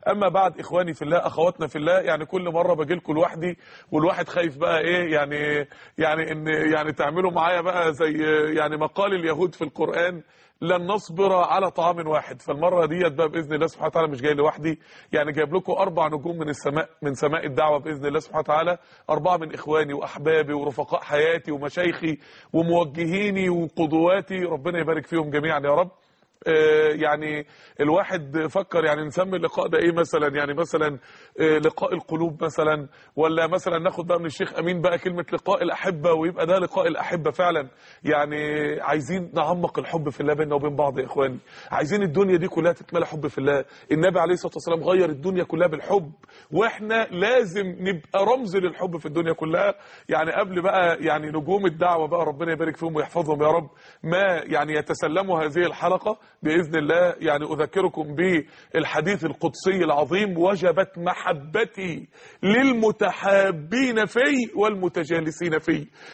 اما بعد، اخواني في الله، اخواتنا في الله، يعني كل مره باجي لكم لوحدي والواحد خايف بقى ايه يعني ان يعني تعملوا معايا بقى زي يعني مقال اليهود في القرآن: لن نصبر على طعام واحد. فالمره ديت بقى باذن الله سبحانه وتعالى مش جاي لوحدي، يعني جايب لكم 4 نجوم من السماء، من سماء الدعوه باذن الله سبحانه وتعالى. 4 من اخواني واحبابي ورفقاء حياتي ومشايخي وموجهيني وقدواتي، ربنا يبارك فيهم جميعا يا رب. يعني الواحد فكر يعني نسمي اللقاء ده ايه مثلا، يعني مثلا لقاء القلوب مثلا، ولا مثلا ناخد بقى من الشيخ امين بقى كلمة لقاء الاحبة، ويبقى ده لقاء الاحبة فعلا. يعني عايزين نعمق الحب في الله بيننا وبين بعض يا اخواني، عايزين الدنيا دي كلها تتملى حب في الله. النبي عليه الصلاة والسلام غير الدنيا كلها بالحب، واحنا لازم نبقى رمز للحب في الدنيا كلها. يعني قبل بقى يعني نجوم الدعوة بقى ربنا يبارك فيهم ويحفظهم يا رب، ما يعني يتسلموا هذه الحلقة بإذن الله، يعني أذكركم بالحديث القدسي العظيم: وجبت محبتي للمتحابين في والمتجالسين في.